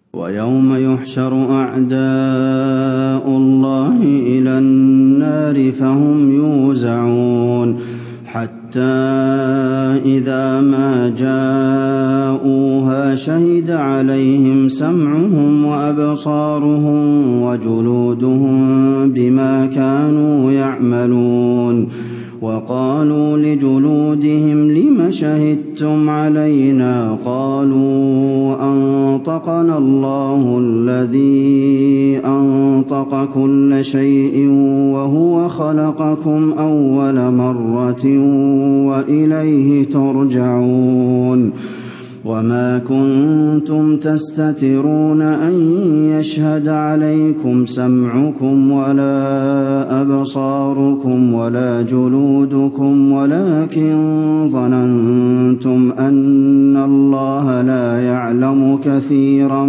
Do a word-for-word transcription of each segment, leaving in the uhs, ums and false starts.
ويوم يحشر أعداء الله إلى النار فهم يوزعون حتى إذا ما جاءوها شهد عليهم سمعهم وأبصارهم وجلودهم بما كانوا يعملون وقالوا لجلودهم لم شهدتم علينا قالوا أنطقنا الله الذي أنطق كل شيء وهو خلقكم أول مرة وإليه ترجعون وما كنتم تستترون أن يشهد عليكم سمعكم ولا أبصاركم ولا جلودكم ولكن ظننتم أن الله لا يعلم كثيرا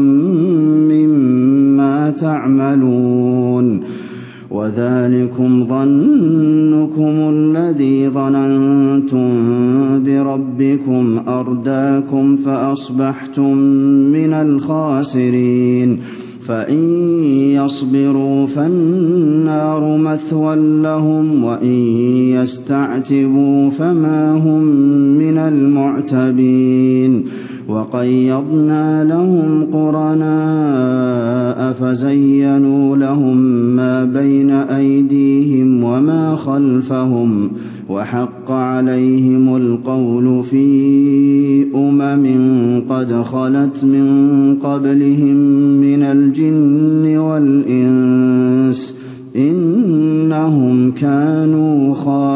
مما تعملون وذلكم ظنكم الذي ظننتم بربكم أرداكم فأصبحتم من الخاسرين فإن يصبروا فالنار مثوى لهم وإن يستعتبوا فما هم من المعتبين وقيضنا لهم قرناء فزينوا لهم ما بين أيديهم وما خلفهم وحق عليهم القول في أمم قد خلت من قبلهم من الجن والإنس إنهم كانوا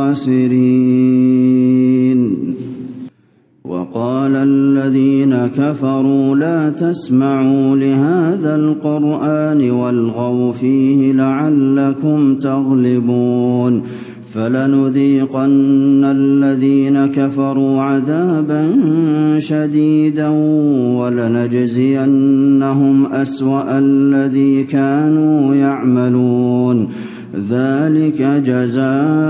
خاسرين وقال الذين كفروا لا تسمعوا لهذا القرآن والغوا فيه لعلكم تغلبون فلنذيقن الذين كفروا عذابا شديدا ولنجزينهم أسوأ الذي كانوا يعملون ذلك جزاء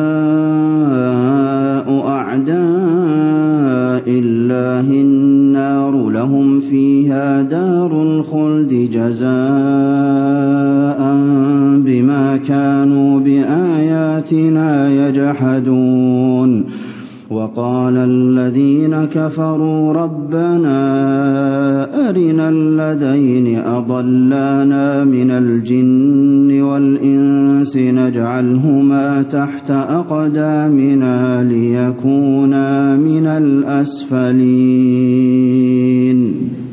أعداء الله النار لهم فيها دار الخلد جزاء بما كانوا بآياتنا يجحدون وقال الذين كفروا ربنا أرنا الذين أضلانا من الجن والإنس نجعلهما تحت أقدامنا ليكونا من الأسفلين